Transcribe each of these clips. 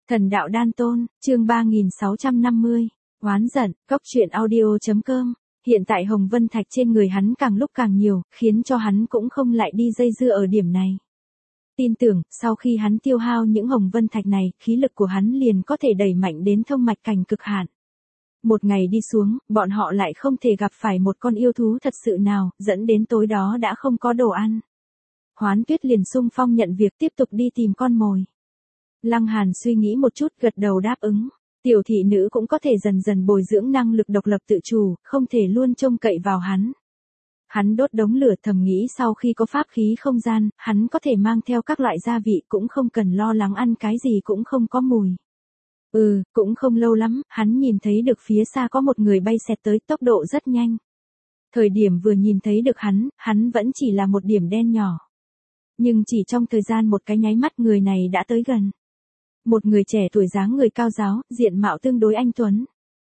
Thần đạo đan tôn, chương 3650. Oán giận, Cốc truyện audio.com. Hiện tại Hồng Vân Thạch trên người hắn càng lúc càng nhiều, khiến cho hắn cũng không lại đi dây dưa ở điểm này. Tin tưởng, sau khi hắn tiêu hao những Hồng Vân Thạch này, khí lực của hắn liền có thể đẩy mạnh đến thông mạch cảnh cực hạn. Một ngày đi xuống, bọn họ lại không thể gặp phải một con yêu thú thật sự nào, dẫn đến tối đó đã không có đồ ăn. Hoán Tuyết liền xung phong nhận việc tiếp tục đi tìm con mồi. Lăng Hàn suy nghĩ một chút gật đầu đáp ứng. Tiểu thị nữ cũng có thể dần dần bồi dưỡng năng lực độc lập tự chủ, không thể luôn trông cậy vào hắn. Hắn đốt đống lửa thầm nghĩ sau khi có pháp khí không gian, hắn có thể mang theo các loại gia vị cũng không cần lo lắng ăn cái gì cũng không có mùi. Cũng không lâu lắm, hắn nhìn thấy được phía xa có một người bay xẹt tới tốc độ rất nhanh. Thời điểm vừa nhìn thấy được hắn vẫn chỉ là một điểm đen nhỏ. Nhưng chỉ trong thời gian một cái nháy mắt người này đã tới gần. Một người trẻ tuổi dáng người cao ráo, diện mạo tương đối anh tuấn.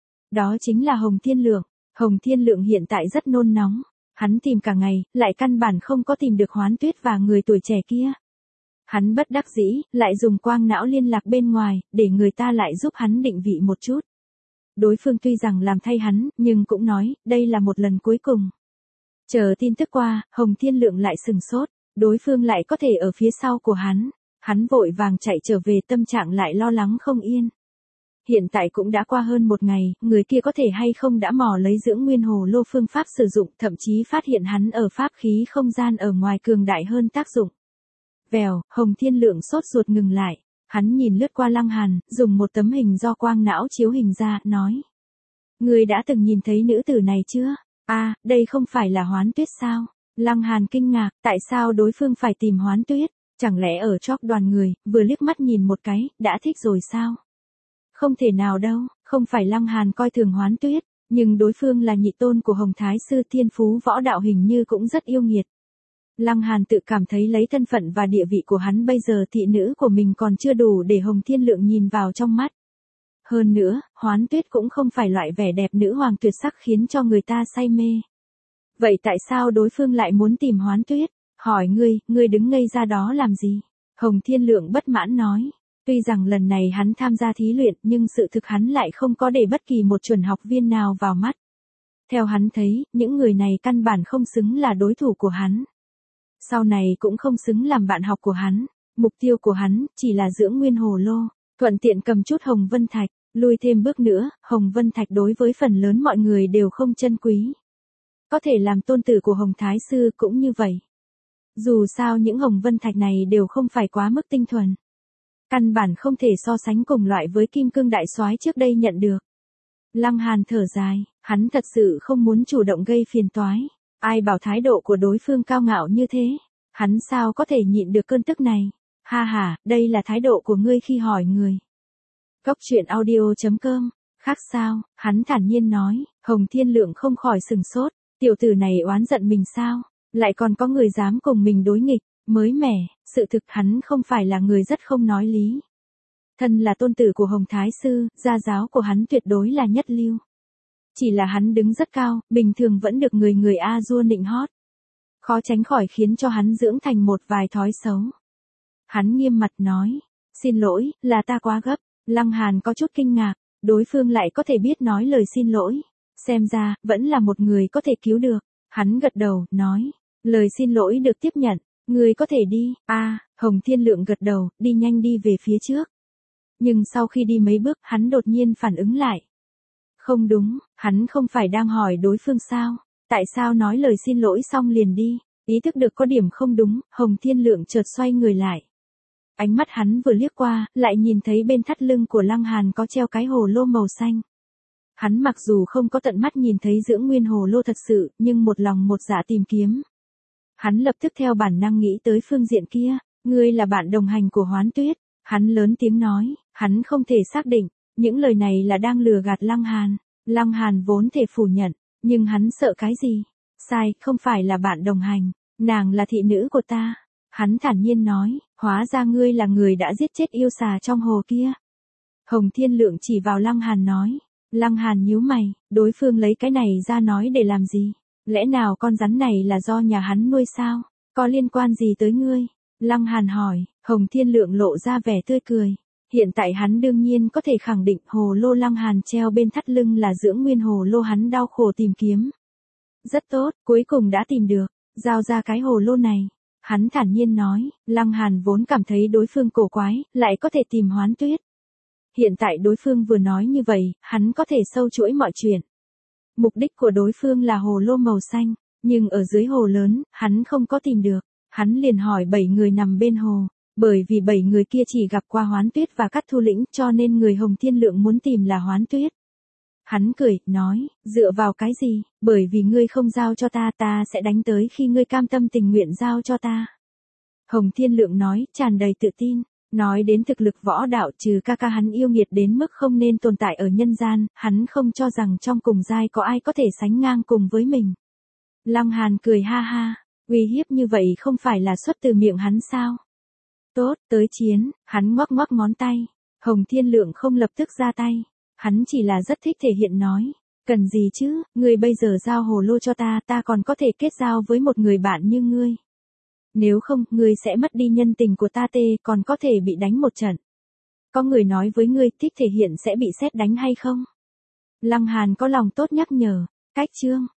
Đó chính là Hồng Thiên Lượng. Hồng Thiên Lượng hiện tại rất nôn nóng. Hắn tìm cả ngày, lại căn bản không có tìm được Hoán Tuyết và người tuổi trẻ kia. Hắn bất đắc dĩ, lại dùng quang não liên lạc bên ngoài, để người ta lại giúp hắn định vị một chút. Đối phương tuy rằng làm thay hắn, nhưng cũng nói, đây là một lần cuối cùng. Chờ tin tức qua, Hồng Thiên Lượng lại sừng sốt, đối phương lại có thể ở phía sau của hắn. Hắn vội vàng chạy trở về tâm trạng lại lo lắng không yên. Hiện tại cũng đã qua hơn một ngày, người kia có thể hay không đã mò lấy dưỡng nguyên hồ lô phương pháp sử dụng, thậm chí phát hiện hắn ở pháp khí không gian ở ngoài cường đại hơn tác dụng. Vèo, Hồng Thiên Lượng sốt ruột ngừng lại. Hắn nhìn lướt qua Lăng Hàn, dùng một tấm hình do quang não chiếu hình ra, nói. Người đã từng nhìn thấy nữ tử này chưa? Đây không phải là Hoán Tuyết sao? Lăng Hàn kinh ngạc, tại sao đối phương phải tìm Hoán Tuyết? Chẳng lẽ ở chóp đoàn người, vừa liếc mắt nhìn một cái, đã thích rồi sao? Không thể nào đâu, không phải Lăng Hàn coi thường Hoán Tuyết, nhưng đối phương là nhị tôn của Hồng Thái Sư Thiên Phú võ đạo hình như cũng rất yêu nghiệt. Lăng Hàn tự cảm thấy lấy thân phận và địa vị của hắn bây giờ thị nữ của mình còn chưa đủ để Hồng Thiên Lượng nhìn vào trong mắt. Hơn nữa, Hoán Tuyết cũng không phải loại vẻ đẹp nữ hoàng tuyệt sắc khiến cho người ta say mê. Vậy tại sao đối phương lại muốn tìm Hoán Tuyết? Hỏi ngươi đứng ngây ra đó làm gì? Hồng Thiên Lượng bất mãn nói. Tuy rằng lần này hắn tham gia thí luyện nhưng sự thực hắn lại không có để bất kỳ một chuẩn học viên nào vào mắt. Theo hắn thấy, những người này căn bản không xứng là đối thủ của hắn. Sau này cũng không xứng làm bạn học của hắn. Mục tiêu của hắn chỉ là dưỡng nguyên hồ lô, thuận tiện cầm chút Hồng Vân Thạch. Lui thêm bước nữa, Hồng Vân Thạch đối với phần lớn mọi người đều không chân quý. Có thể làm tôn tử của Hồng Thái Sư cũng như vậy. Dù sao những Hồng Vân Thạch này đều không phải quá mức tinh thuần. Căn bản không thể so sánh cùng loại với Kim Cương Đại Soái trước đây nhận được. Lăng Hàn thở dài, hắn thật sự không muốn chủ động gây phiền toái. Ai bảo thái độ của đối phương cao ngạo như thế, hắn sao có thể nhịn được cơn tức này. Đây là thái độ của ngươi khi hỏi người. Cốc truyện audio.com. Khác sao, hắn thản nhiên nói. Hồng Thiên Lượng không khỏi sừng sốt. Tiểu tử này oán giận mình sao? Lại còn có người dám cùng mình đối nghịch, mới mẻ, sự thực hắn không phải là người rất không nói lý. Thân là tôn tử của Hồng Thái Sư, gia giáo của hắn tuyệt đối là nhất lưu. Chỉ là hắn đứng rất cao, bình thường vẫn được người A dua nịnh hót. Khó tránh khỏi khiến cho hắn dưỡng thành một vài thói xấu. Hắn nghiêm mặt nói, xin lỗi, là ta quá gấp. Lăng Hàn có chút kinh ngạc, đối phương lại có thể biết nói lời xin lỗi. Xem ra, vẫn là một người có thể cứu được. Hắn gật đầu, nói, lời xin lỗi được tiếp nhận, người có thể đi. Hồng Thiên Lượng gật đầu, đi nhanh đi về phía trước. Nhưng sau khi đi mấy bước, hắn đột nhiên phản ứng lại. Không đúng, hắn không phải đang hỏi đối phương sao? Tại sao nói lời xin lỗi xong liền đi? Ý thức được có điểm không đúng, Hồng Thiên Lượng chợt xoay người lại. Ánh mắt hắn vừa liếc qua, lại nhìn thấy bên thắt lưng của Lăng Hàn có treo cái hồ lô màu xanh. Hắn mặc dù không có tận mắt nhìn thấy dưỡng nguyên hồ lô thật sự, nhưng một lòng một dạ tìm kiếm. Hắn lập tức theo bản năng nghĩ tới phương diện kia, ngươi là bạn đồng hành của Hoán Tuyết. Hắn lớn tiếng nói, hắn không thể xác định, những lời này là đang lừa gạt Lăng Hàn. Lăng Hàn vốn thể phủ nhận, nhưng hắn sợ cái gì? Sai, không phải là bạn đồng hành, nàng là thị nữ của ta. Hắn thản nhiên nói, hóa ra ngươi là người đã giết chết yêu xà trong hồ kia. Hồng Thiên Lượng chỉ vào Lăng Hàn nói. Lăng Hàn nhíu mày, đối phương lấy cái này ra nói để làm gì? Lẽ nào con rắn này là do nhà hắn nuôi sao? Có liên quan gì tới ngươi? Lăng Hàn hỏi. Hồng Thiên Lượng lộ ra vẻ tươi cười. Hiện tại hắn đương nhiên có thể khẳng định hồ lô Lăng Hàn treo bên thắt lưng là dưỡng nguyên hồ lô hắn đau khổ tìm kiếm. Rất tốt, cuối cùng đã tìm được, giao ra cái hồ lô này. Hắn thản nhiên nói, Lăng Hàn vốn cảm thấy đối phương cổ quái, lại có thể tìm Hoán Tuyết. Hiện tại đối phương vừa nói như vậy, hắn có thể sâu chuỗi mọi chuyện. Mục đích của đối phương là hồ lô màu xanh, nhưng ở dưới hồ lớn, hắn không có tìm được. Hắn liền hỏi 7 người nằm bên hồ, bởi vì 7 người kia chỉ gặp qua Hoán Tuyết và Cát Thu Lĩnh cho nên người Hồng Thiên Lượng muốn tìm là Hoán Tuyết. Hắn cười, nói, dựa vào cái gì, bởi vì ngươi không giao cho ta, ta sẽ đánh tới khi ngươi cam tâm tình nguyện giao cho ta. Hồng Thiên Lượng nói, tràn đầy tự tin, nói đến thực lực võ đạo trừ ca ca hắn yêu nghiệt đến mức không nên tồn tại ở nhân gian, hắn không cho rằng trong cùng giai có ai có thể sánh ngang cùng với mình. Lăng Hàn cười ha ha, uy hiếp như vậy không phải là xuất từ miệng hắn sao? Tốt, tới chiến, hắn ngoắc ngoắc ngón tay, Hồng Thiên Lượng không lập tức ra tay. Hắn chỉ là rất thích thể hiện nói, cần gì chứ, ngươi bây giờ giao hồ lô cho ta, ta còn có thể kết giao với một người bạn như ngươi. Nếu không, ngươi sẽ mất đi nhân tình của ta còn có thể bị đánh một trận. Có người nói với ngươi thích thể hiện sẽ bị sét đánh hay không? Lăng Hàn có lòng tốt nhắc nhở, cách chương.